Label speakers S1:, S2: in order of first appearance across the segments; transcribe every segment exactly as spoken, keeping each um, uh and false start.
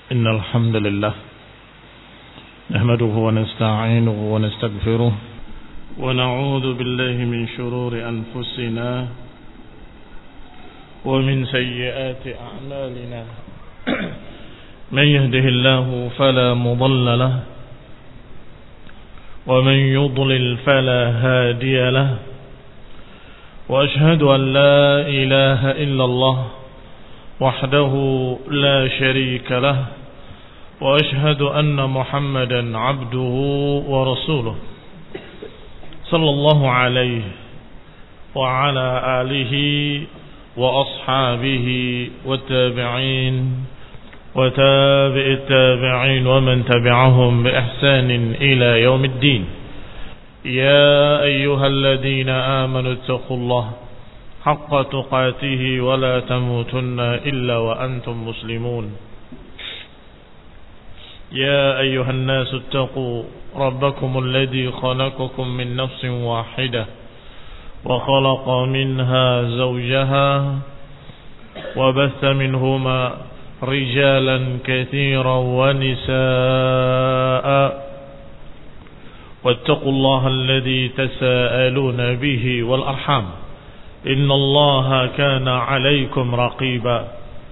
S1: إن الحمد لله نحمده ونستعينه ونستغفره ونعوذ بالله من شرور أنفسنا ومن سيئات أعمالنا من يهده الله فلا مضل له ومن يضلل فلا هادي له وأشهد أن لا إله إلا الله وحده لا شريك له وأشهد أن محمدا عبده ورسوله صلى الله عليه وعلى آله وأصحابه والتابعين وتابع التابعين ومن تبعهم بإحسان إلى يوم الدين. يا أيها الذين آمنوا اتقوا الله حق تقاته ولا تموتن إلا وأنتم مسلمون. يا أيها الناس اتقوا ربكم الذي خلقكم من نفس واحدة وخلق منها زوجها وبث منهما رجالا كثيرا ونساء واتقوا الله الذي تساءلون به والأرحام إن الله كان عليكم رقيبا.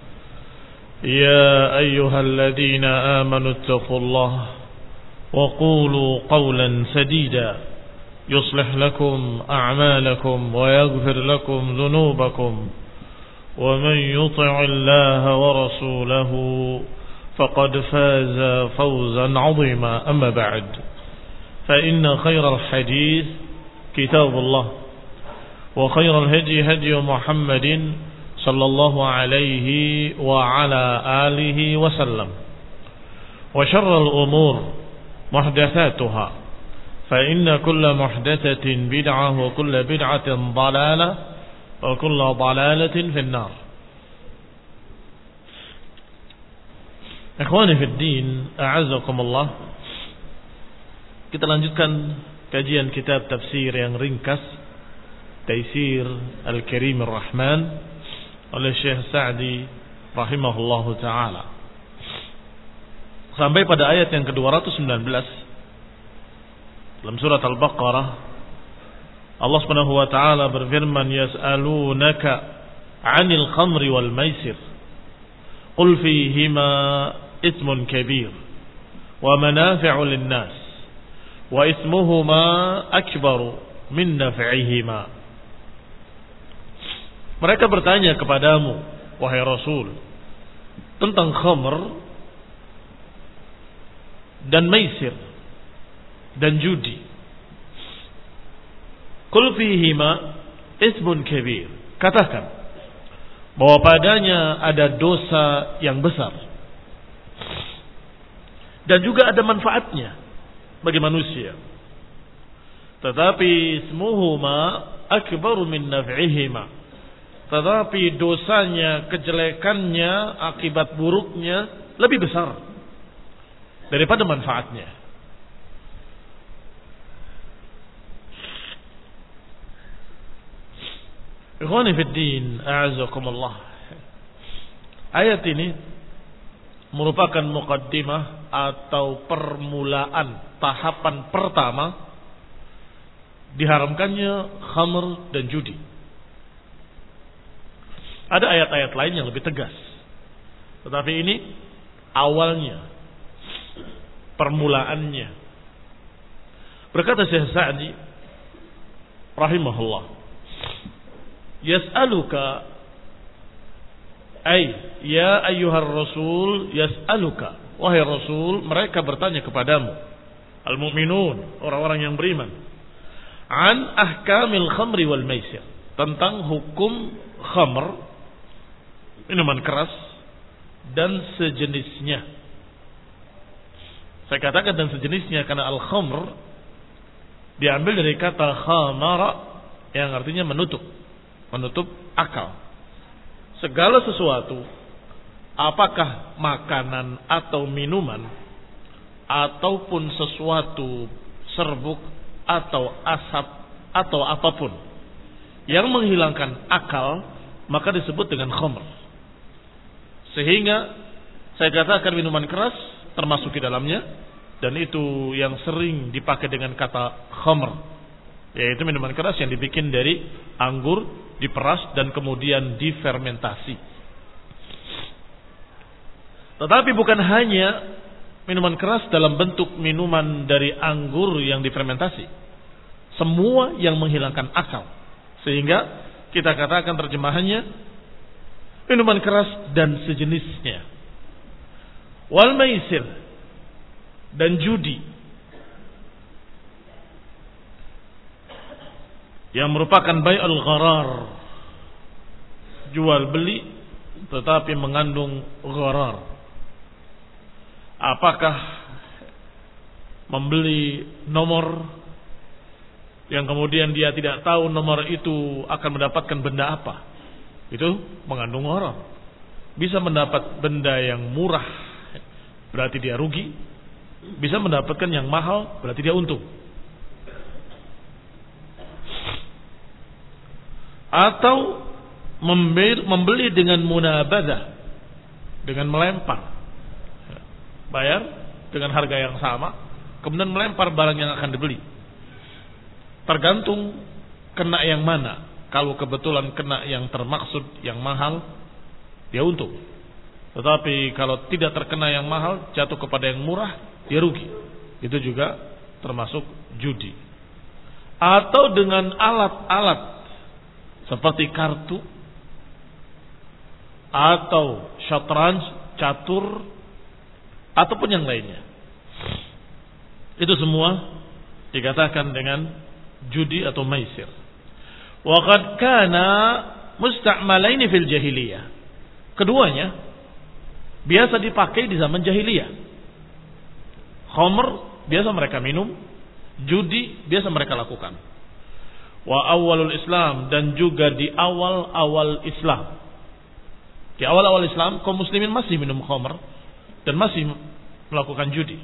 S1: يا أيها الذين آمنوا اتقوا الله وقولوا قولا سديدا يصلح لكم أعمالكم ويغفر لكم ذنوبكم ومن يطع الله ورسوله فقد فاز فوزا عظيما. أما بعد فإن خير الحديث كتاب الله وخير الهدي هدي محمد صلى الله عليه وعلى آله وسلم وشر الأمور محدثاتها فإن كل محدثة بدعة وكل بدعة ضلالة وكل ضلالة في النار. Ikhwani fi din, a'azzakumullah. Kita lanjutkan kajian kitab tafsir yang ringkas, Taisir Al-Karim Ar-Rahman oleh Syekh Sa'di rahimahullahu taala. Sampai pada ayat yang ke dua ratus sembilan belas dalam surat Al-Baqarah, Allah Subhanahu wa taala berfirman, yas'alunaka 'anil khamri wal maisir qul fihima itsmun kabir wa manafi'u lin-nas wa itsmuhuma akbaru min naf'ihima. Mereka bertanya kepadamu, wahai Rasul, tentang khamr dan maisir dan judi. Qul fihima ismun kabir. Katakan bahwa padanya ada dosa yang besar dan juga ada manfaatnya bagi manusia. Tetapi ismuhuma akbaru min naf'ihima. Tetapi dosanya, kejelekannya, akibat buruknya lebih besar daripada manfaatnya. Ikhwani fid din, a'azzakumullah. Ayat ini merupakan muqaddimah atau permulaan, tahapan pertama diharamkannya khamr dan judi. Ada ayat-ayat lain yang lebih tegas, tetapi ini awalnya, permulaannya. Berkata Syekh Sa'di rahimahullah, yas'aluka ay ya ayyuhar rasul yas'aluka, wahai Rasul, mereka bertanya kepadamu, al-mu'minun, orang-orang yang beriman, an ahkamil khamri wal maisir, tentang hukum khamr, minuman keras, dan sejenisnya. Saya katakan dan sejenisnya karena al-khamr diambil dari kata khamara yang artinya menutup, menutup akal. Segala sesuatu, apakah makanan atau minuman ataupun sesuatu serbuk atau asap atau apapun yang menghilangkan akal, maka disebut dengan khamr. Sehingga Saya katakan minuman keras termasuk di dalamnya, dan itu yang sering dipakai dengan kata khamr, yaitu minuman keras yang dibikin dari anggur, diperas dan kemudian difermentasi. Tetapi bukan hanya minuman keras dalam bentuk minuman dari anggur yang difermentasi, semua yang menghilangkan akal, sehingga kita katakan terjemahannya minuman keras dan sejenisnya. Wal maisir, dan judi, yang merupakan bai'ul gharar, jual beli tetapi mengandung gharar. Apakah membeli nomor yang kemudian dia tidak tahu nomor itu akan mendapatkan benda apa, itu mengandung gharar. Bisa mendapat benda yang murah, berarti dia rugi. Bisa mendapatkan yang mahal, berarti dia untung. Atau membeli dengan munabadah, dengan melempar, bayar dengan harga yang sama, kemudian melempar barang yang akan dibeli. Tergantung kena yang mana. Kalau kebetulan kena yang termaksud, yang mahal, dia untung. Tetapi kalau tidak terkena yang mahal, jatuh kepada yang murah, dia rugi. Itu juga termasuk judi. Atau dengan alat-alat seperti kartu, atau syatranj, catur, ataupun yang lainnya. Itu semua dikatakan dengan judi atau maisir. Wa qad kana musta'malaini fil jahiliyah. Keduanya biasa dipakai di zaman jahiliyah. Khamr biasa mereka minum, judi biasa mereka lakukan. Wa awalul Islam, dan juga di awal-awal Islam. Di awal-awal Islam kaum muslimin masih minum khamr dan masih melakukan judi.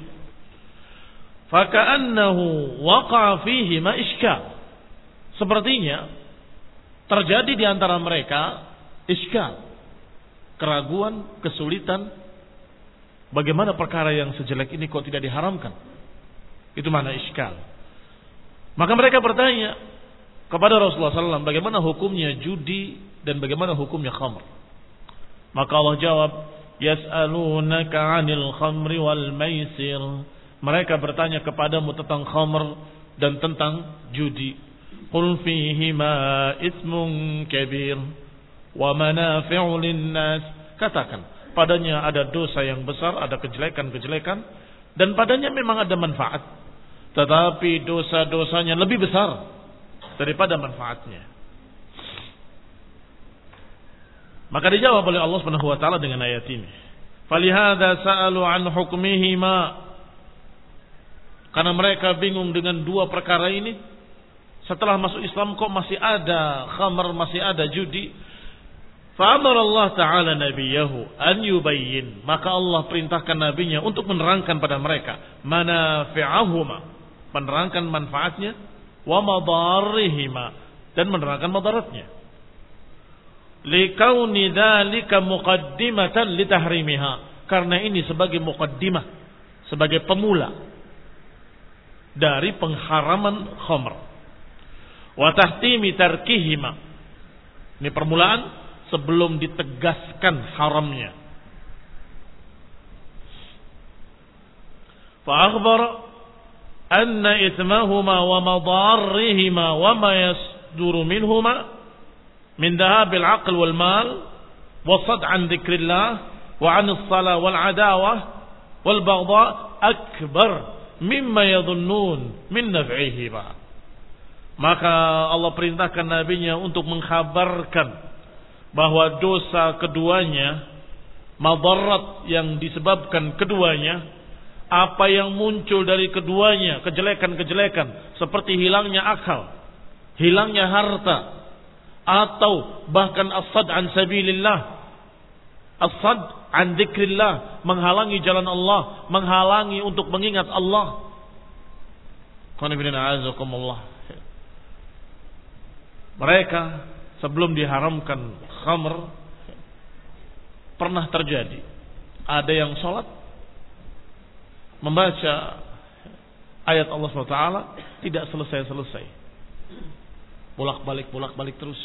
S1: Faka'annahu waqa'a fihi ma iskal. Sepertinya terjadi di antara mereka iskal, keraguan, kesulitan. Bagaimana perkara yang sejelek ini kok tidak diharamkan? Itu mana iskal. Maka mereka bertanya kepada Rasulullah sallallahu alaihi wasallam, bagaimana hukumnya judi dan bagaimana hukumnya khamr? Maka Allah jawab, yas'alunaka 'anil khamri wal maisir. Mereka bertanya kepadamu tentang khamr dan tentang judi. Qul fihima ismun kabir wa manafi'u linnas. Katakan, padanya ada dosa yang besar, ada kejelekan-kejelekan, dan padanya memang ada manfaat. Tetapi dosa-dosanya lebih besar daripada manfaatnya. Maka dijawab oleh Allah Subhanahu wa taala dengan ayat ini. Falihadza sa'alu an hukmihima. Karena mereka bingung dengan dua perkara ini. Setelah masuk Islam kok masih ada khamr, masih ada judi. Fa'amara Allah Ta'ala nabiyahu an yubayyin. Maka Allah perintahkan nabinya untuk menerangkan pada mereka manafi'ahuma, menerangkan manfaatnya, wa madarrihima, dan menerangkan madaratnya. Likauni dzalika muqaddimatan litahrimiha. Karena ini sebagai muqaddimah, sebagai pemula dari pengharaman khamr. Wa tahtimi tarkihima. Ini permulaan sebelum ditegaskan haramnya. Fa akhbara anna ithmahuma wa madarrihima wa ma yasduru minhuma min dhahabil aql wal mal wa sad an dzikrillah wa an as-salah wal adawah wal baghdha akbar mimma yadhunnun min naf'ihima. Maka Allah perintahkan nabinya untuk mengkhabarkan bahwa dosa keduanya, madarat yang disebabkan keduanya, apa yang muncul dari keduanya, kejelekan-kejelekan seperti hilangnya akal, hilangnya harta, atau bahkan as-sad an sabilillah, as-sad an dzikrillah, menghalangi jalan Allah, menghalangi untuk mengingat Allah. Mereka sebelum diharamkan khamr pernah terjadi Ada yang sholat membaca ayat Allah subhanahu wa taala tidak selesai-selesai. Bolak-balik, bolak-balik terus.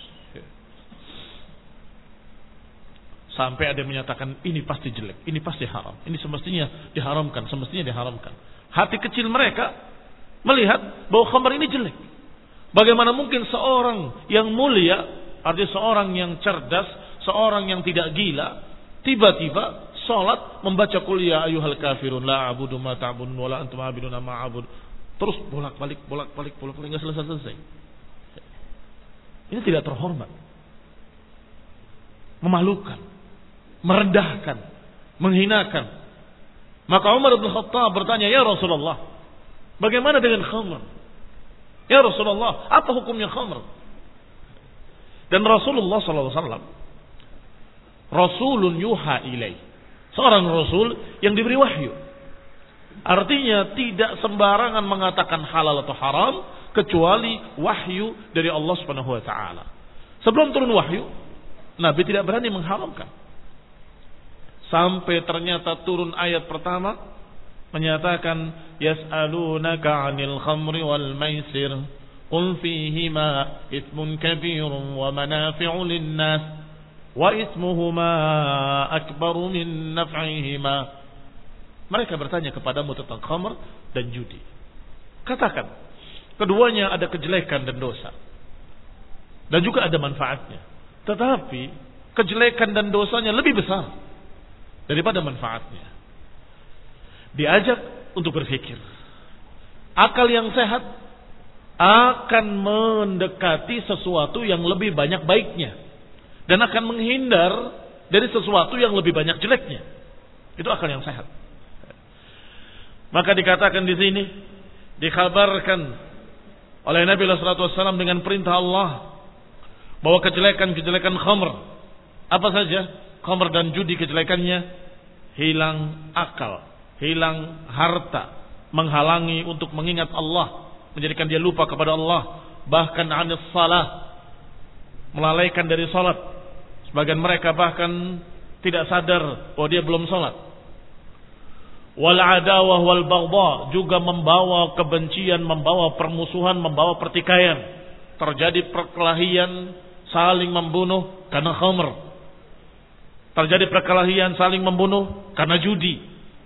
S1: Sampai ada yang menyatakan ini pasti jelek, ini pasti haram, ini semestinya diharamkan, semestinya diharamkan. Hati kecil mereka melihat bahwa khamar ini jelek. Bagaimana mungkin seorang yang mulia, artinya seorang yang cerdas, seorang yang tidak gila, tiba-tiba salat membaca qul ya ayyuhal kafirun la a'budu ma ta'budun wa la antum a'buduna ma a'bud. Terus bolak-balik, bolak-balik, bolak-balik enggak selesai-selesai. Ini tidak terhormat. Memalukan, merendahkan, menghinakan. Maka Umar bin Khattab bertanya, "Ya Rasulullah, bagaimana dengan khamr? Ya Rasulullah, apa hukumnya khamr?" Dan Rasulullah sallallahu alaihi wasallam Rasulun yuha ilaih, seorang rasul yang diberi wahyu. Artinya tidak sembarangan mengatakan halal atau haram kecuali wahyu dari Allah Subhanahu wa taala. Sebelum turun wahyu, Nabi tidak berani mengharamkan. Sampai ternyata turun ayat pertama menyatakan yas'alunaka 'anil khamri wal maisir qul fihima itsmun kabirun wa manafi'u lin-nas wa itsmuhuma akbaru min naf'ihima. Mereka bertanya kepadamu tentang khamr dan judi. Katakan, keduanya ada kejelekan dan dosa, dan juga ada manfaatnya. Tetapi kejelekan dan dosanya lebih besar daripada manfaatnya. Diajak untuk berpikir. Akal yang sehat akan mendekati sesuatu yang lebih banyak baiknya dan akan menghindar dari sesuatu yang lebih banyak jeleknya. Itu akal yang sehat. Maka dikatakan di sini, dikabarkan oleh Nabi sallallahu alaihi wasallam dengan perintah Allah bahwa kejelekan-kejelekan khamr, apa saja khamr dan judi, kejelekannya hilang akal, hilang harta, menghalangi untuk mengingat Allah, menjadikan dia lupa kepada Allah, bahkan anis salah, melalaikan dari salat. Sebagian mereka bahkan tidak sadar bahwa dia belum salat. Wal adawah wal baghdha, juga membawa kebencian, membawa permusuhan, membawa pertikaian. Terjadi perkelahian, saling membunuh karena khamr. Terjadi perkelahian, saling membunuh karena judi.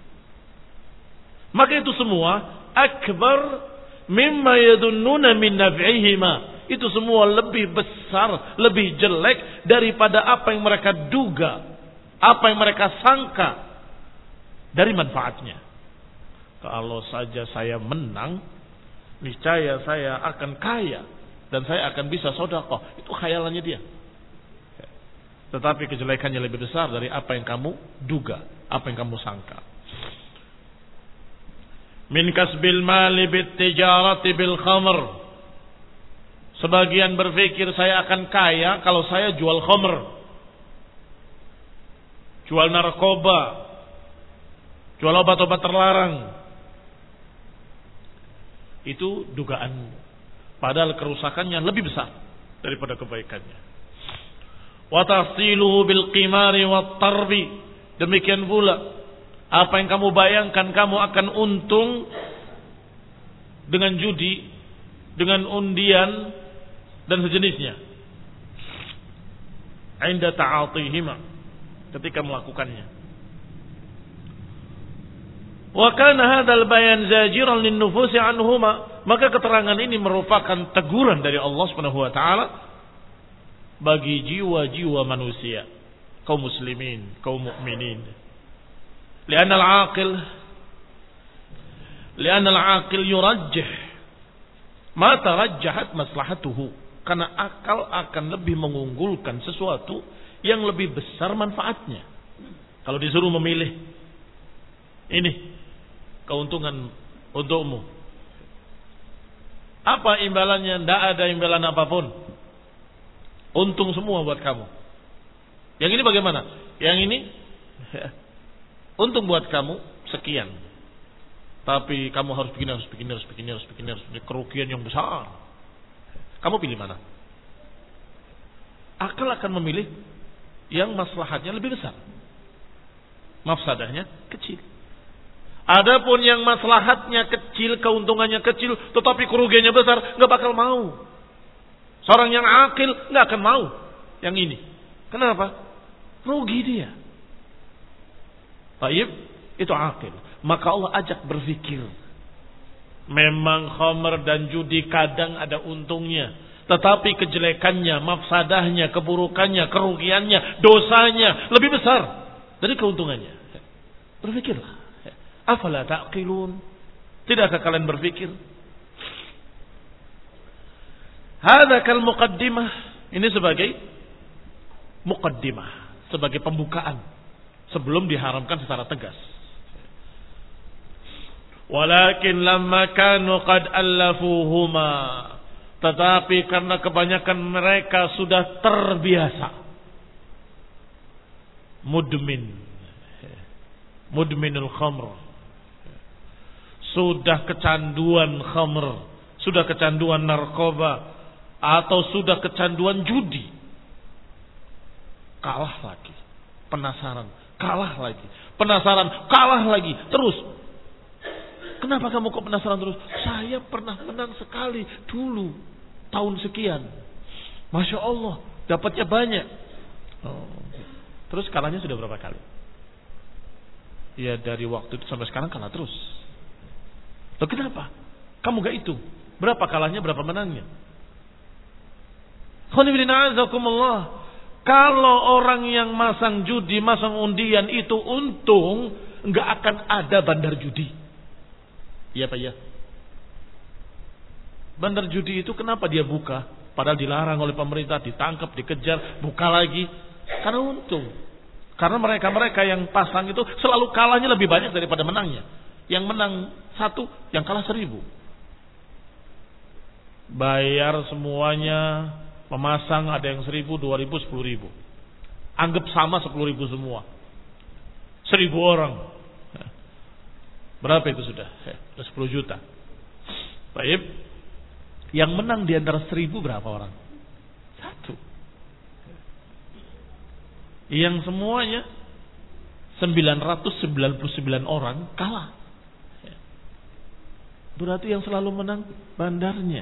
S1: Maka itu semua akbar mimma yadunnuna min naf'ihima. Itu semua lebih besar, lebih jelek daripada apa yang mereka duga, apa yang mereka sangka dari manfaatnya. Kalau saja saya menang, niscaya saya akan kaya dan saya akan bisa sedekah. Itu khayalannya dia. Tetapi kejelekannya lebih besar dari apa yang kamu duga, apa yang kamu sangka. Min kasbil mali bit tijarati bil khamr. Sebagian berpikir saya akan kaya kalau saya jual khamr, jual narkoba, jual obat-obat terlarang. Itu dugaan. Padahal kerusakannya lebih besar daripada kebaikannya. Wa tahsiluhu bil qimari wat tarbi. Demikian pula apa yang kamu bayangkan kamu akan untung dengan judi, dengan undian dan sejenisnya. Inda ta'atihima, ketika melakukannya. Wa kana hadzal bayan zajiran lin nufusi anhuma, maka keterangan ini merupakan teguran dari Allah Subhanahu wa taala bagi jiwa-jiwa manusia, kaum muslimin, kaum mukminin. Li'anna al-aqil li'anna al-aqil yurajjih ma tarajjahat maslahatuhu, karena akal akan lebih mengunggulkan sesuatu yang lebih besar manfaatnya. Kalau disuruh memilih, ini keuntungan untukmu, apa imbalannya? Tidak ada imbalan apapun, untung semua buat kamu. Yang ini bagaimana? Yang ini untung buat kamu sekian, tapi kamu harus begini, harus begini, harus begini, harus begini, harus begini, kerugian yang besar. Kamu pilih mana? Akal akan memilih yang maslahatnya lebih besar, mafsadahnya kecil. Adapun yang maslahatnya kecil, keuntungannya kecil, tetapi kerugiannya besar, nggak bakal mau. Seorang yang akil nggak akan mau yang ini. Kenapa? Rugi dia. Baik, itu akil. Maka Allah ajak berpikir. Memang khamr dan judi kadang ada untungnya, tetapi kejelekannya, mafsadahnya, keburukannya, kerugiannya, dosanya lebih besar dari keuntungannya. Berpikirlah. Afala ta'qilun? Tidakkah kalian berpikir? Hadza kal muqaddimah. Ini sebagai muqaddimah, sebagai pembukaan sebelum diharamkan secara tegas. Walakin lamma kanu qad allafuhuma, tetapi karena kebanyakan mereka sudah terbiasa mudmin mudminul khamr, sudah kecanduan khamr, sudah kecanduan narkoba, atau sudah kecanduan judi, kalah lagi, penasaran, kalah lagi, penasaran, kalah lagi, terus. Kenapa kamu kok penasaran terus? Saya pernah menang sekali dulu, tahun sekian. Masya Allah, dapatnya banyak. Oh. Terus kalahnya sudah berapa kali? Ya dari waktu itu sampai sekarang kalah terus. Loh kenapa? Kamu gak hitung berapa kalahnya, berapa menangnya? Kalau orang yang masang judi, masang undian itu untung, gak akan ada bandar judi. Iya Pak ya. Bandar judi itu kenapa dia buka? Padahal dilarang oleh pemerintah, ditangkap, dikejar, buka lagi. Karena untung. Karena mereka-mereka yang pasang itu selalu kalahnya lebih banyak daripada menangnya. Yang menang satu, yang kalah seribu. Bayar semuanya, memasang ada yang seribu, dua ribu, sepuluh ribu. Anggap sama sepuluh ribu semua. Seribu orang. Berapa itu sudah? sepuluh juta. Baik. Yang menang di antara seribu berapa orang? Satu. Yang semuanya sembilan ratus sembilan puluh sembilan orang kalah. Berarti yang selalu menang bandarnya.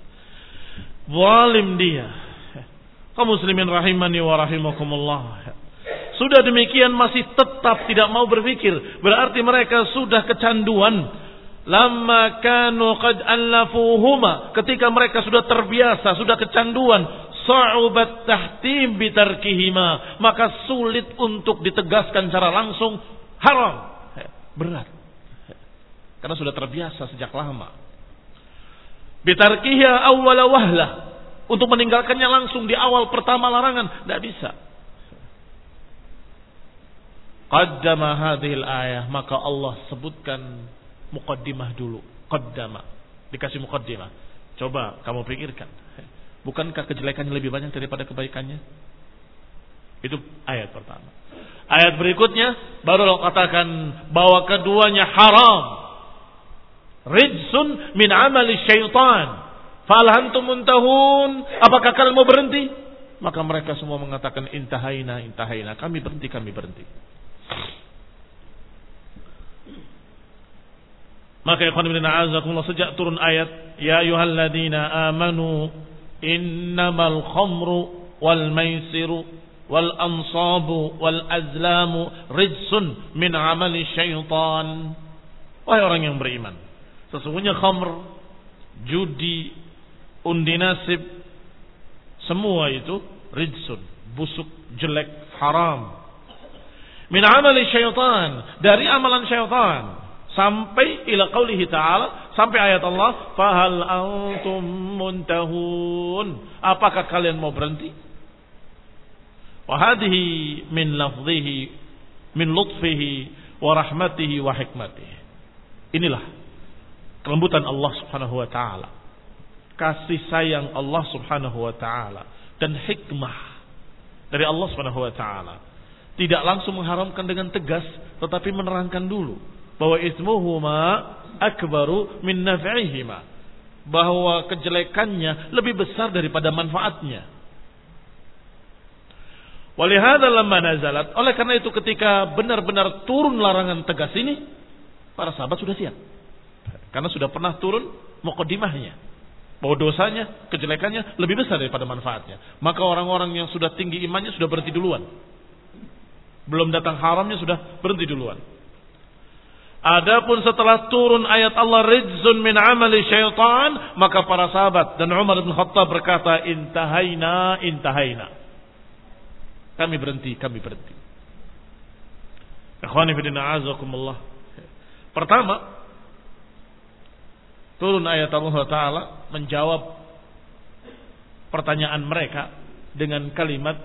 S1: Zalim dia. Kaum muslimin rahimani wa rahimakumullah. Sudah demikian masih tetap tidak mau berpikir. Berarti mereka sudah kecanduan. Lamma kanu qad allafuhuma. Ketika mereka sudah terbiasa, sudah kecanduan. Sa'ubat tahtim bitarkihima. Maka sulit untuk ditegaskan secara langsung. Haram. Berat. Karena sudah terbiasa sejak lama. Bitarkiha awwala wahlah. Untuk meninggalkannya langsung di awal pertama larangan. Tidak bisa. Qaddama hadhil ayah, maka Allah sebutkan muqaddimah dulu. Qaddama, dikasih muqaddimah. Coba kamu pikirkan, bukankah kejelekannya lebih banyak daripada kebaikannya? Itu ayat pertama. Ayat berikutnya baru Allah katakan bahwa keduanya haram. Rijsun min amali syaitan. Fal antum muntahun? Apakah kalian mau berhenti? Maka mereka semua mengatakan intahaina, intahaina. Kami berhenti, kami berhenti. Maka ikhwan fillah a'azakumullah, sejak turun ayat ya ayyuhalladzina amanu innamal khamru wal maisiru wal ansabu wal azlamu rijsun min amali syaitan. Wahai orang yang beriman, sesungguhnya khamr, judi, undi nasib, semua itu rijsun, busuk, jelek, haram. Min amali syaitan, dari amalan syaitan. Sampai ila qaulihi ta'ala, sampai ayat Allah, fahal antum muntahun? Apakah kalian mau berhenti? Wa hadhihi min lafdhihi min lutfihi wa rahmatihi wa hikmatihi. Inilah kelembutan Allah Subhanahu wa taala. Kasih sayang Allah Subhanahu wa taala dan hikmah dari Allah Subhanahu wa taala. Tidak langsung mengharamkan dengan tegas, tetapi menerangkan dulu bahwa ismuhuma akbaru min naf'ihima, bahwa kejelekannya lebih besar daripada manfaatnya. Walihada lamma nazalat, oleh karena itu ketika benar-benar turun larangan tegas ini, para sahabat sudah siap. Karena sudah pernah turun muqaddimahnya, bahwa dosanya, kejelekannya lebih besar daripada manfaatnya. Maka orang-orang yang sudah tinggi imannya sudah berhenti duluan. Belum datang haramnya sudah berhenti duluan. Adapun setelah turun ayat Allah rijzun min amali syaitan, maka para sahabat dan Umar bin Khattab berkata, intahaina, intahaina. Kami berhenti, kami berhenti. Ikhwani fillah azakumullah. Pertama, turun ayat Allah Ta'ala menjawab pertanyaan mereka dengan kalimat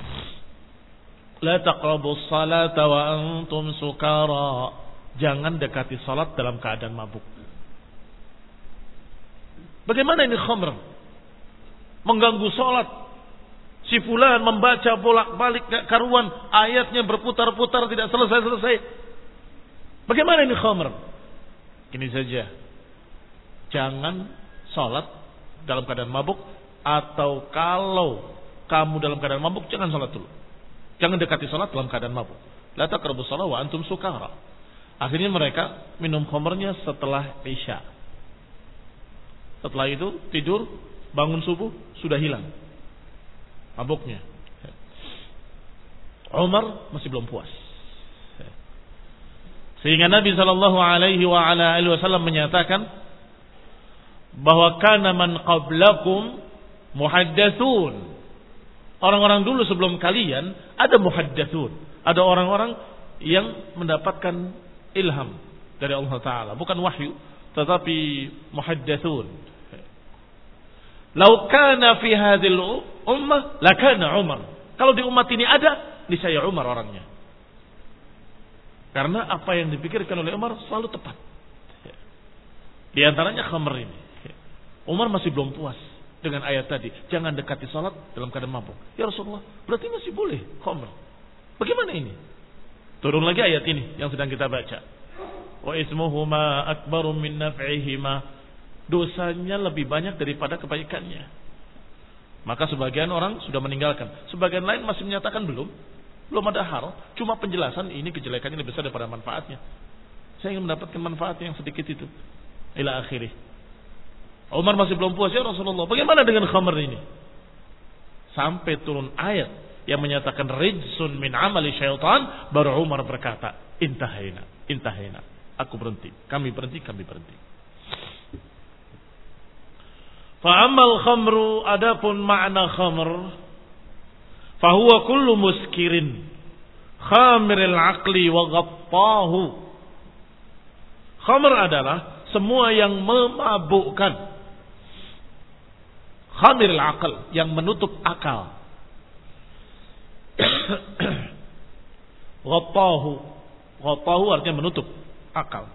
S1: la taqrabus salata wa antum sukara. Jangan dekati salat dalam keadaan mabuk. Bagaimana ini khamr? Mengganggu salat. Si fulan membaca bolak-balik gak karuan, ayatnya berputar-putar tidak selesai-selesai. Bagaimana ini khamr? Ini saja. Jangan salat dalam keadaan mabuk, atau kalau kamu dalam keadaan mabuk jangan salat dulu. Jangan dekati salat dalam keadaan mabuk. La taqrabus shalah wa antum sukara. Akhirnya mereka minum khamrnya setelah isya. Setelah itu tidur, bangun subuh sudah hilang mabuknya. Umar masih belum puas. Sehingga Nabi sallallahu alaihi wa ala alihi wasallam menyatakan bahwa kana man qablakum muhaddatsun. Orang-orang dulu sebelum kalian ada muhaddatsun, ada orang-orang yang mendapatkan ilham dari Allah Ta'ala, bukan wahyu tetapi muhaddatsun. Lau kana fi hadhil ummah lakana Umar. Kalau di umat ini ada, niscaya Umar orangnya. Karena apa yang dipikirkan oleh Umar selalu tepat. Di antaranya khamr ini. Umar masih belum puas dengan ayat tadi, jangan dekati salat dalam keadaan mabuk. Ya Rasulullah, berarti masih boleh khamr. Bagaimana ini? Turun lagi ayat ini yang sedang kita baca. Wa ismuhuma akbaru min naf'ihima. Dosanya lebih banyak daripada kebaikannya. Maka sebagian orang sudah meninggalkan, sebagian lain masih menyatakan belum, belum ada hal. Cuma penjelasan ini kejelekannya lebih besar daripada manfaatnya. Saya ingin mendapatkan manfaat yang sedikit itu. Ila akhirih. Umar masih belum puas, ya Rasulullah, bagaimana dengan khamr ini? Sampai turun ayat yang menyatakan rijsun min amali syaitan, baru Umar berkata, intahaina, intahaina. Aku berhenti, kami berhenti, kami berhenti. Fa'amal khamru, adapun makna khamr, fahuwa kullu muskirin khamiril aqli wa ghattahu. Khamr adalah semua yang memabukkan, khamiril aql, yang menutup akal. Ghattahu, ghattahu artinya menutup akal.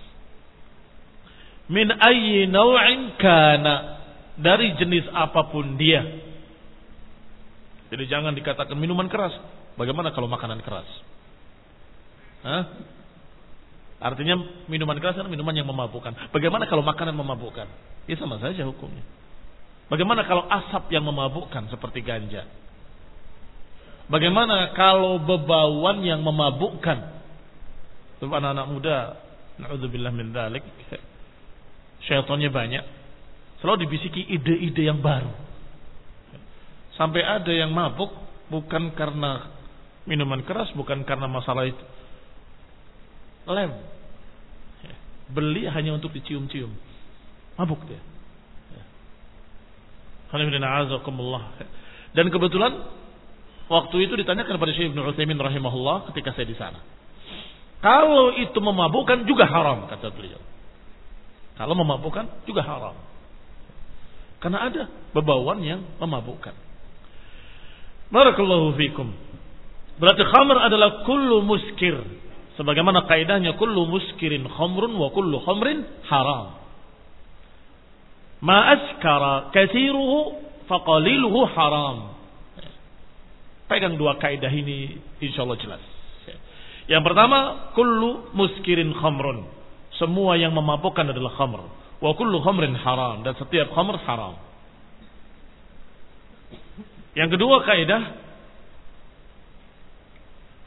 S1: Min ayyi naw'in kana, dari jenis apapun dia. Jadi jangan dikatakan minuman keras. Bagaimana kalau makanan keras? Hah? Artinya minuman keras adalah minuman yang memabukkan. Bagaimana kalau makanan memabukkan? Ya sama saja hukumnya. Bagaimana kalau asap yang memabukkan seperti ganja? Bagaimana kalau bebauan yang memabukkan? Sebab anak-anak muda, na'udzubillah min dzalik, syaitannya banyak. Selalu dibisiki ide-ide yang baru. Sampai ada yang mabuk bukan karena minuman keras, bukan karena masalah itu. Lem. Beli hanya untuk dicium-cium. Mabuk dia. Dan kebetulan waktu itu ditanyakan kepada Syekh Ibnu Utsaimin rahimahullah ketika saya di sana. Kalau itu memabukkan juga haram, kata beliau. Kalau memabukkan juga haram. Karena ada bebauan yang memabukkan. Barakallahu fikum. Berarti khamr adalah kullu muskir. Sebagaimana kaidahnya kullu muskirin khamrun wa kullu khamrin haram. Ma askara kathiruhu faqaliluhu haram. Pegang dua kaidah ini insyaallah jelas. Yang pertama, kullu muskirin khamrun. Semua yang memabukkan adalah khamr. Wa kullu khamrin haram, dan setiap khamr haram. Yang kedua kaidah,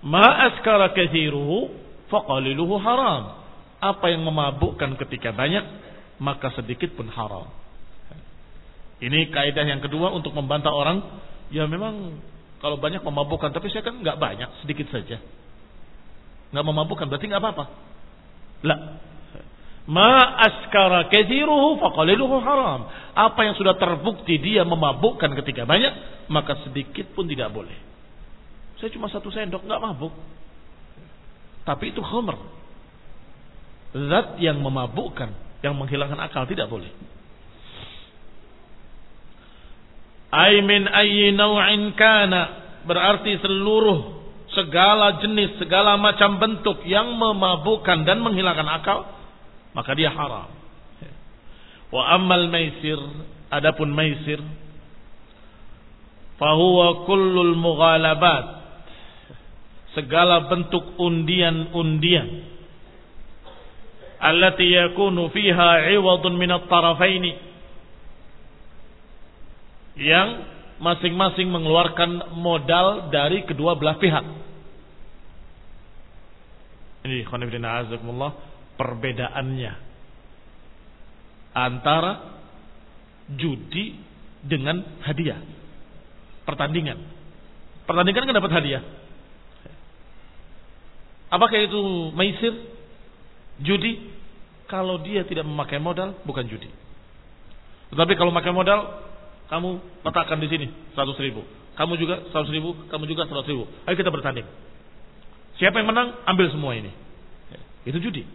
S1: Ma askara kathiruhu faqaliluhu haram. Apa yang memabukkan ketika banyak, maka sedikit pun haram. Ini kaidah yang kedua untuk membantah orang, ya memang kalau banyak memabukkan, tapi saya kan enggak banyak, sedikit saja. Enggak memabukkan berarti enggak apa-apa. La. Ma askara kathiruhu faqaliluhu haram. Apa yang sudah terbukti dia memabukkan ketika banyak, maka sedikit pun tidak boleh. Saya cuma satu sendok enggak mabuk. Tapi itu khamr. Zat yang memabukkan, yang menghilangkan akal, tidak boleh. Ay min ayyi naw'in kana, berarti seluruh segala jenis, segala macam bentuk yang memabukkan dan menghilangkan akal, maka dia haram. Wa ammal maisir, adapun maisir, fahuwa kullul mughalabat, segala bentuk undian-undian, allati yakunu fiha 'iwadun min at-tarafaini, yang masing-masing mengeluarkan modal dari kedua belah pihak. Ini khonifidina azakumullah perbedaannya antara judi dengan hadiah. Pertandingan. Pertandingan kan dapat hadiah. Apakah itu maisir? Judi? Kalau dia tidak memakai modal, bukan judi. Tetapi kalau memakai modal, kamu letakkan di sini seratus ribu, kamu juga seratus ribu, kamu juga seratus ribu. Ayo kita bertanding. Siapa yang menang, ambil semua ini. Itu judi.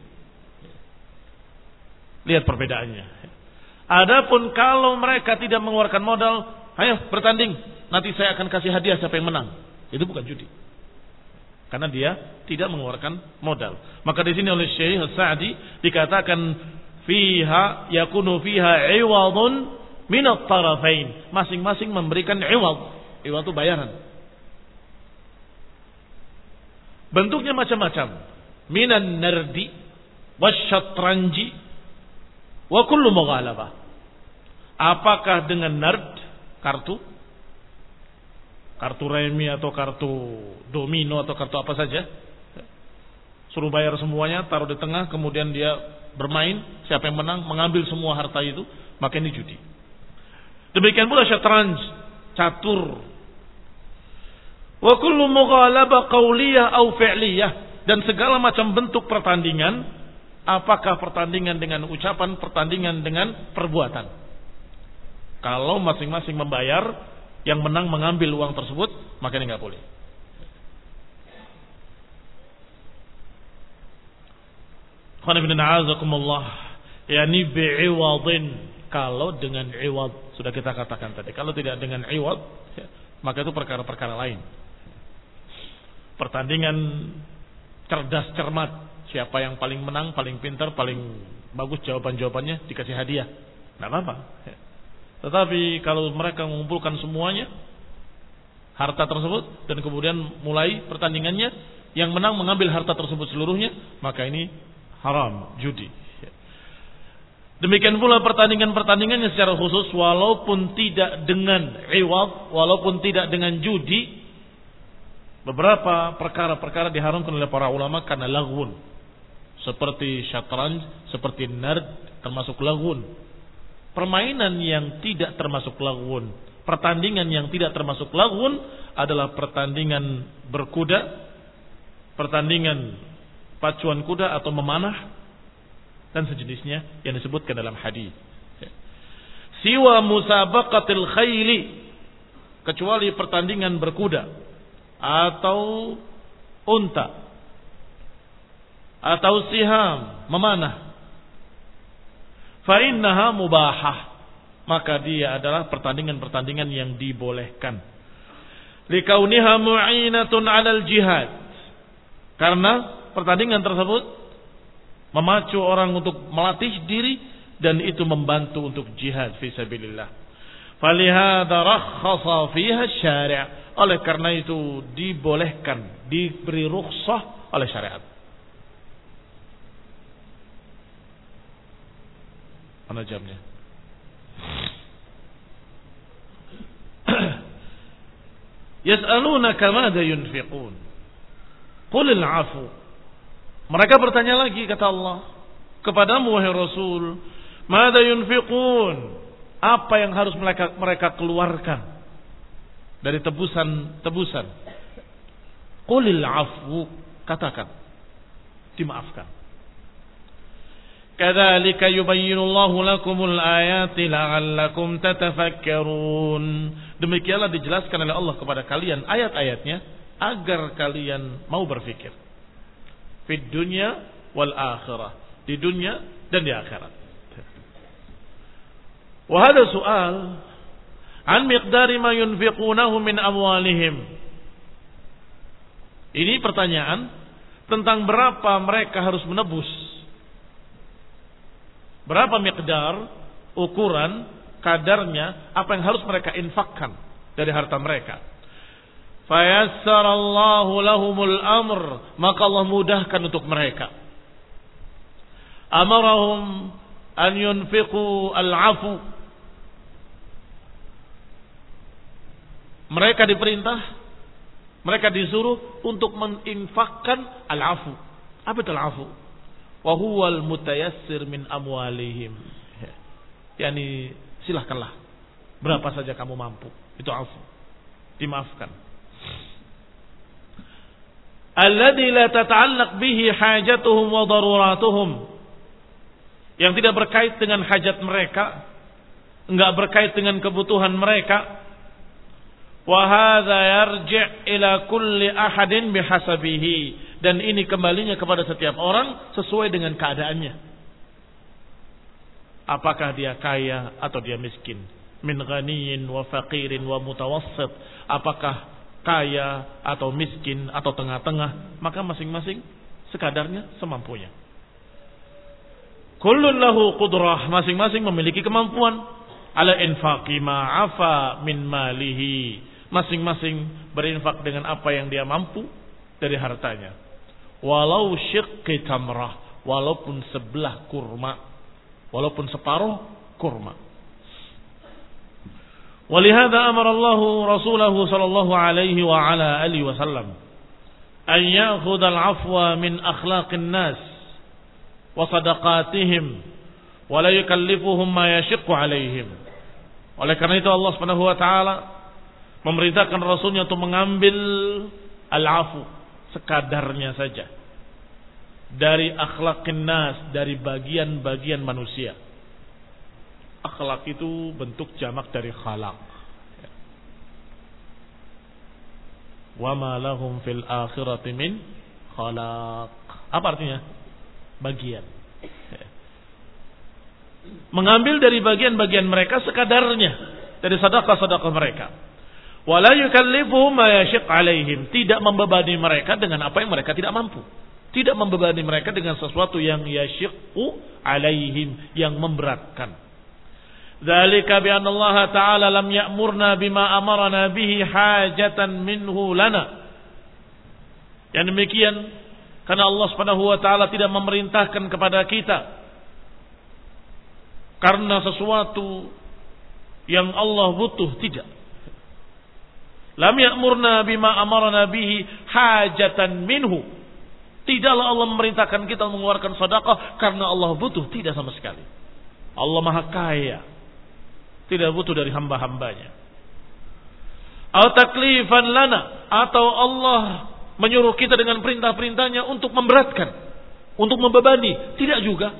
S1: Lihat perbedaannya. Adapun kalau mereka tidak mengeluarkan modal, ayo bertanding, nanti saya akan kasih hadiah siapa yang menang. Itu bukan judi. Karena dia tidak mengeluarkan modal. Maka di sini oleh Syekh Sa'di dikatakan fiha yakunu fiha 'iwadun minat tarafain, masing-masing memberikan iwad. Iwad itu bayaran. Bentuknya macam-macam. Minan nardi wasyatranji wa kullu mughalabah. Apakah dengan nard, kartu, kartu remi atau kartu domino atau kartu apa saja, suruh bayar semuanya, taruh di tengah, kemudian dia bermain, siapa yang menang mengambil semua harta itu, maka ini judi. Demikian pula syatranj, catur. Wa kullu mughalabah qauliyah au fi'liyah, dan segala macam bentuk pertandingan, apakah pertandingan dengan ucapan, pertandingan dengan perbuatan. Kalau masing-masing membayar, yang menang mengambil uang tersebut, maka ini enggak boleh. Khana bin a'azakumullah, yani bi'iwadin. Kalau dengan iwad, sudah kita katakan tadi. Kalau tidak dengan iwad, ya, maka itu perkara-perkara lain. Pertandingan cerdas cermat, siapa yang paling menang, paling pintar, paling bagus jawaban-jawabannya, dikasih hadiah, tidak apa-apa. Ya. Tetapi kalau mereka mengumpulkan semuanya, harta tersebut, dan kemudian mulai pertandingannya, yang menang mengambil harta tersebut seluruhnya, maka ini haram, judi. Demikian pula pertandingan-pertandingannya secara khusus, walaupun tidak dengan iwad, walaupun tidak dengan judi, beberapa perkara-perkara diharamkan oleh para ulama karena laghun. Seperti syatranj, seperti nard, termasuk laghun. Permainan yang tidak termasuk laghun, pertandingan yang tidak termasuk laghun adalah pertandingan berkuda, pertandingan pacuan kuda atau memanah, dan sejenisnya yang disebutkan dalam hadis. Siwa musabaqatil khayli, kecuali pertandingan berkuda atau unta atau siham, memanah. Fa innaha mubahah, maka dia adalah pertandingan-pertandingan yang dibolehkan. Likauniha mu'inatun 'alal jihad, karena pertandingan tersebut memacu orang untuk melatih diri, dan itu membantu untuk jihad fi sabilillah. Falihada rakhasa fiha syari', oleh karena itu dibolehkan, diberi rukhsah oleh syariat. Mana jamnya? Yas'alunaka madza yunfiqun. Qulil afu. Mereka bertanya lagi kata Allah kepadamu wahai Rasul, madza yunfiqun? Apa yang harus mereka mereka keluarkan dari tebusan-tebusan? Qulil afu, katakan dimaafkan. Kadzalika yubayyinullahu lakumul ayati la'allakum tatafakkarun. Demikianlah dijelaskan oleh Allah kepada kalian ayat-ayatnya agar kalian mau berfikir. Fid dunya wal akhirah, di dunia dan di akhirat. Wa hadha su'al an miqdari ma yunfiqunahu min amwalihim. Ini pertanyaan tentang berapa mereka harus menebus. Berapa miqdar, ukuran, kadarnya, apa yang harus mereka infakkan dari harta mereka. Fayassarallahu lahumul amr, maka Allah mudahkan untuk mereka. Amarahum an yunfiqu al-afu. Mereka diperintah, mereka disuruh untuk menginfakkan al-afu. Apa itu al-afu? Wa huwal mutayassir min amwalihim. Yani silahkanlah berapa saja kamu mampu, itu afu, dimaafkan. Alladzi la tata'allaq bihi hajatuhum wa daruratuhum, yang tidak berkait dengan hajat mereka, enggak berkait dengan kebutuhan mereka. Wa hadza yarji' ila kulli ahadin bihasabihi, dan ini kembalinya kepada setiap orang sesuai dengan keadaannya. Apakah dia kaya atau dia miskin? Min ghaniyin wa faqirin wa mutawassit. Apakah kaya atau miskin atau tengah-tengah? Maka masing-masing sekadarnya semampunya. Kullun lahu qudrah, masing-masing memiliki kemampuan. Ala infaqi ma'afa min malihi, masing-masing berinfak dengan apa yang dia mampu dari hartanya. Walau syiqqi tamrah, walaupun sebelah kurma, walaupun separuh kurma. Walihada amara Allah Rasulahu sallallahu alaihi wa ala alihi wasallam an ya'khudha al-'afwa min akhlaqin nas wa sadaqatihim wa la yukallifuhum ma yashiqqu alaihim. Oleh karena itu Allah Subhanahu wa taala memerintahkan Rasulnya untuk mengambil al-'afu, sekadarnya saja, dari akhlaqin nas, dari bagian-bagian manusia. Akhlak itu bentuk jamak dari khalaq. Wa ma lahum fil akhirati min khalaq. Apa artinya? Bagian. Mengambil dari bagian-bagian mereka sekadarnya, dari sedekah-sedekah mereka. Wala yukallifuhum ma yashiq alaihim, tidak membebani mereka dengan apa yang mereka tidak mampu. Tidak membebani mereka dengan sesuatu yang yashiqu alaihim, yang memberatkan. Dzalika bi anna Allah Ta'ala lam ya'murna bima amarna bihi hajatan minhu lana. Yang demikian karena Allah Subhanahu wa taala tidak memerintahkan kepada kita karena sesuatu yang Allah butuh, tidak. Lam ya'murna bima amarna bihi hajatan minhu. Tidaklah Allah memerintahkan kita mengeluarkan sedekah karena Allah butuh, tidak sama sekali. Allah Maha Kaya, tidak butuh dari hamba-hambanya. Atau taklifan lana, atau Allah menyuruh kita dengan perintah-perintahnya untuk memberatkan, untuk membebani, tidak juga.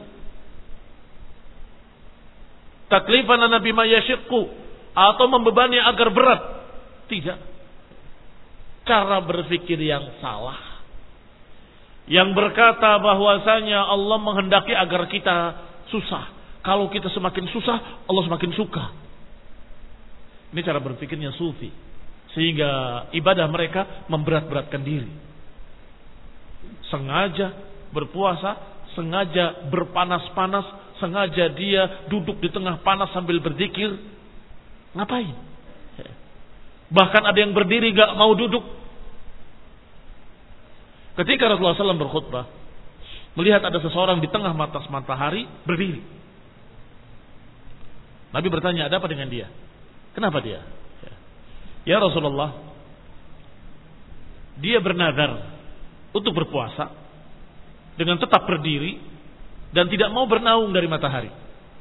S1: Taklifan lana bima yashiqqu, atau membebani agar berat, tidak. Cara berpikir yang salah, yang berkata bahwasanya Allah menghendaki agar kita susah. Kalau kita semakin susah, Allah semakin suka. Ini cara berpikirnya sufi, sehingga ibadah mereka memberat-beratkan diri. Sengaja berpuasa, sengaja berpanas-panas, sengaja dia duduk di tengah panas sambil berzikir. Ngapain? Bahkan ada yang berdiri gak mau duduk. Ketika Rasulullah shallallahu alaihi wasallam berkhutbah, melihat ada seseorang di tengah atas matahari berdiri. Nabi bertanya, ada apa dengan dia? Kenapa dia? Ya Rasulullah, dia bernazar untuk berpuasa dengan tetap berdiri dan tidak mau bernaung dari matahari.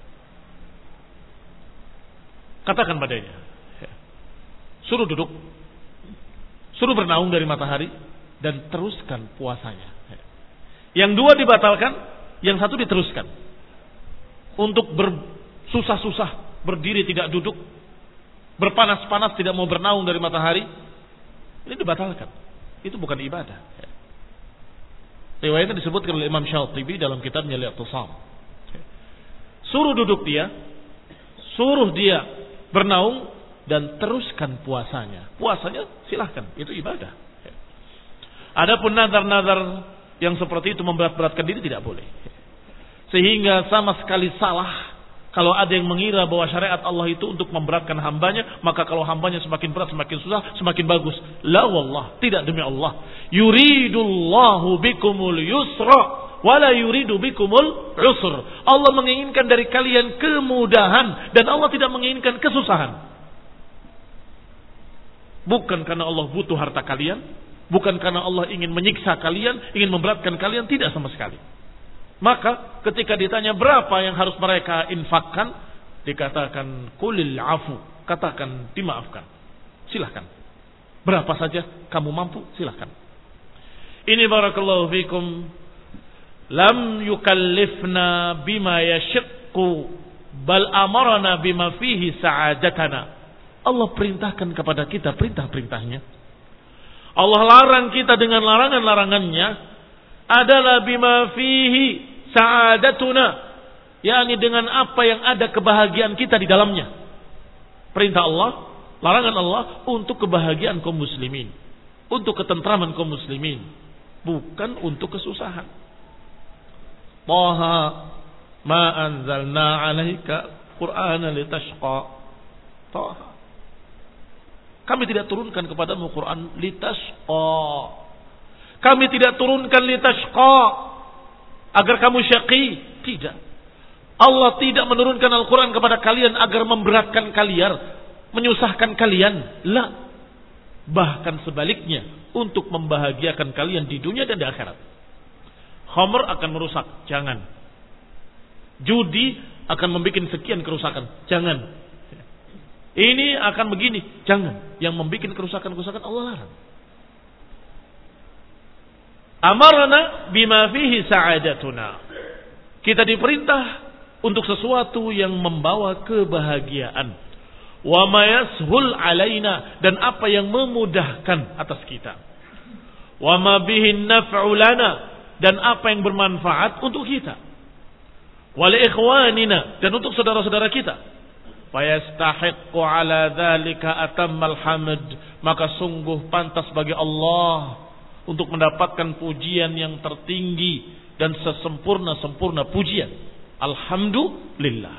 S1: Katakan padanya, suruh duduk, suruh bernaung dari matahari, dan teruskan puasanya. Yang dua dibatalkan, yang satu diteruskan. Untuk bersusah-susah, berdiri tidak duduk, berpanas-panas tidak mau bernaung dari matahari, ini dibatalkan. Itu bukan ibadah. Riwayatnya disebutkan oleh Imam Syatibi dalam kitabnya Al-I'tisam. Suruh duduk dia, suruh dia bernaung, dan teruskan puasanya. Puasanya silahkan, itu ibadah. Adapun nazar-nazar yang seperti itu memberat-beratkan diri tidak boleh. Sehingga sama sekali salah kalau ada yang mengira bahwa syariat Allah itu untuk memberatkan hambanya, maka kalau hambanya semakin berat, semakin susah, semakin bagus. La wallah, tidak, demi Allah. Yuridullahu bikumul yusra wala yuridu bikumul usr. Allah menginginkan dari kalian kemudahan dan Allah tidak menginginkan kesusahan. Bukan karena Allah butuh harta kalian, bukan karena Allah ingin menyiksa kalian, ingin memberatkan kalian, tidak sama sekali. Maka ketika ditanya berapa yang harus mereka infakkan, dikatakan kulil afu, katakan dimaafkan. Silahkan. Berapa saja kamu mampu, silahkan. Ini barakallahu fikum, lam yukallifna bima yashiqqu bal amarna bima fihi sa'adatana. Allah perintahkan kepada kita perintah-perintahnya. Allah larang kita dengan larangan-larangannya adalah bima fihi sa'adatuna, yakni dengan apa yang ada kebahagiaan kita di dalamnya. Perintah Allah, larangan Allah untuk kebahagiaan kaum muslimin, untuk ketentraman kaum muslimin, bukan untuk kesusahan. Taha ma anzalna 'alaika Qur'ana litashqa. Taha, kami tidak turunkan kepadamu Quran litashqa. Kami tidak turunkan litashqa agar kamu syaqi. Tidak. Allah tidak menurunkan Al-Quran kepada kalian agar memberatkan kalian, menyusahkan kalian. La. Bahkan sebaliknya, untuk membahagiakan kalian di dunia dan di akhirat. Khamr akan merusak, jangan. Judi akan membuat sekian kerusakan, jangan. Ini akan begini, jangan. Yang membuat kerusakan-kerusakan Allah larang. Amarna bima fihi sa'adatuna. Kita diperintah untuk sesuatu yang membawa kebahagiaan. Wa ma yashul alaina, dan apa yang memudahkan atas kita. Wa ma bihi naf'u lana, dan apa yang bermanfaat untuk kita. Wa li ikhwanina, dan untuk saudara-saudara kita. Fayastahiqqu ala dzalika atammal hamd, maka sungguh pantas bagi Allah untuk mendapatkan pujian yang tertinggi dan sesempurna-sempurna pujian. Alhamdulillah.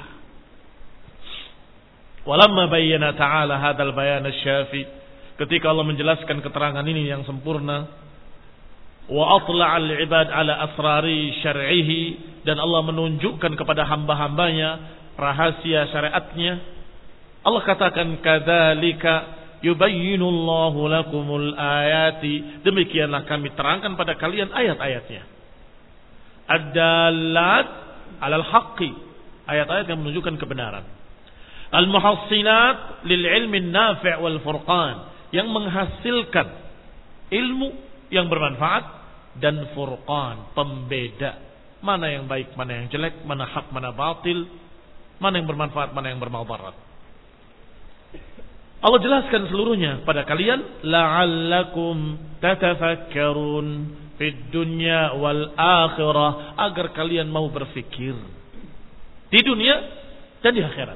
S1: Walamma bayyana ta'ala hadzal bayan asy-syafi, ketika Allah menjelaskan keterangan ini yang sempurna, wa atla'al ibad ala asrari syar'ihi, dan Allah menunjukkan kepada hamba-hambanya rahasia syariatnya, Allah katakan kadzalika yubayyinullahu lakumul ayati, demikianlah kami terangkan pada kalian ayat-ayatnya, ad-dallat 'alal haqqi, ayat-ayat yang menunjukkan kebenaran, al-muhassinat lil ilmi nafi' wal furqan, yang menghasilkan ilmu yang bermanfaat, dan furqan, pembeda mana yang baik, mana yang jelek, mana hak, mana batil, mana yang bermanfaat, mana yang bermudarat. Allah jelaskan seluruhnya pada kalian, la'allakum tatafakkarun fid dunya wal akhirah, agar kalian mau berfikir di dunia dan di akhirat.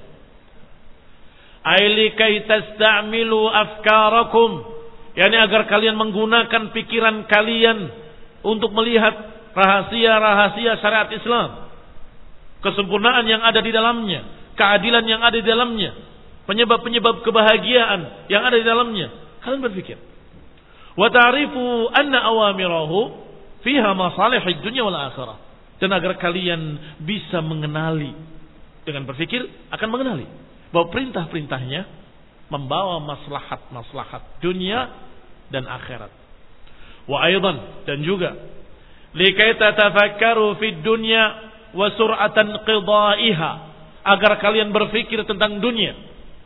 S1: Ailikai tasta'milu afkarakum, yakni agar kalian menggunakan pikiran kalian untuk melihat rahasia-rahasia syariat Islam, kesempurnaan yang ada di dalamnya, keadilan yang ada di dalamnya, penyebab-penyebab kebahagiaan yang ada di dalamnya. Kalian berpikir. Wa ta'rifu anna awamirahu fiha masalihid dunya wal akhirah. Dan agar kalian bisa mengenali, dengan berpikir akan mengenali bahwa perintah-perintahnya membawa maslahat-maslahat dunia dan akhirat. Wa aidan, dan juga likai tatafakkaru fid dunya wa sur'atan qidaiha, agar kalian berpikir tentang dunia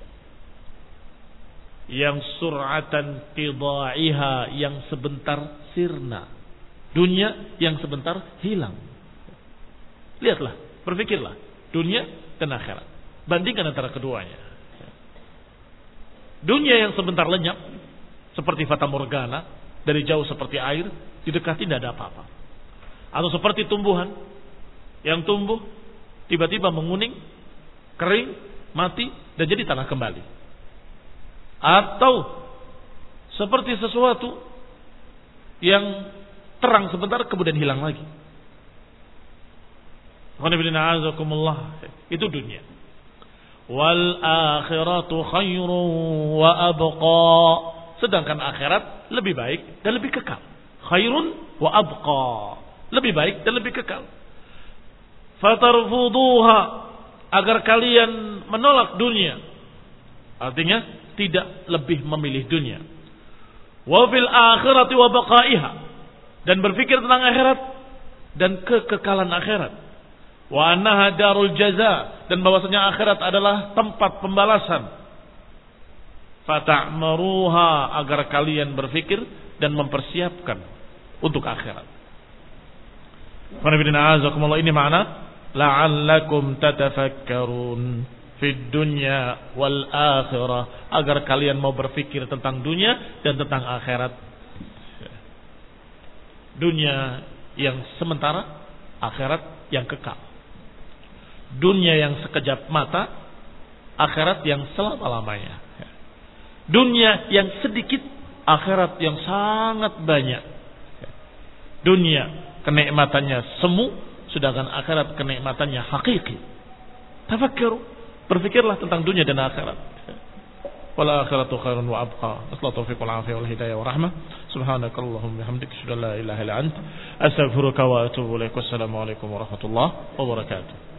S1: yang sur'atan qidaiha, yang sebentar sirna, dunia yang sebentar hilang. Lihatlah, berpikirlah dunia dan akhirat, bandingkan antara keduanya. Dunia yang sebentar lenyap seperti fata morgana, dari jauh seperti air, didekati tidak ada apa-apa. Atau seperti tumbuhan yang tumbuh tiba-tiba menguning, kering, mati, dan jadi tanah kembali. Atau seperti sesuatu yang terang sebentar kemudian hilang lagi. Itu dunia. Wal akhiratu khairun wa abqa, sedangkan akhirat lebih baik dan lebih kekal. Khairun wa abqa, lebih baik dan lebih kekal. Fatarfuduha, agar kalian menolak dunia, artinya tidak lebih memilih dunia. Wa fil akhirati wa baqaiha, dan berpikir tentang akhirat dan kekekalan akhirat. Wa annaha darul jaza, dan bahwasanya akhirat adalah tempat pembalasan. Fata'maruha, agar kalian berpikir dan mempersiapkan untuk akhirat. Ini makna la'allakum tatafakkarun fid dunya wal akhirah, agar kalian mau berpikir tentang dunia dan tentang akhirat. Dunia yang sementara, akhirat yang kekal. Dunia yang sekejap mata, akhirat yang selama-lamanya. Dunia yang sedikit, akhirat yang sangat banyak. Dunia kenikmatannya semu, sedangkan akhirat kenikmatannya hakiki. Tafakkur, berpikirlah tentang dunia dan akhirat. Wal akhiratu khairun wa abqa. Nasallahu taufiq wal afiyah wal hidayah wa rahmah. Subhanakallahumma bihamdika asyhadu an la ilaha illa anta astaghfiruka wa atubu ilaik. Wassalamu alaikum warahmatullahi wabarakatuh.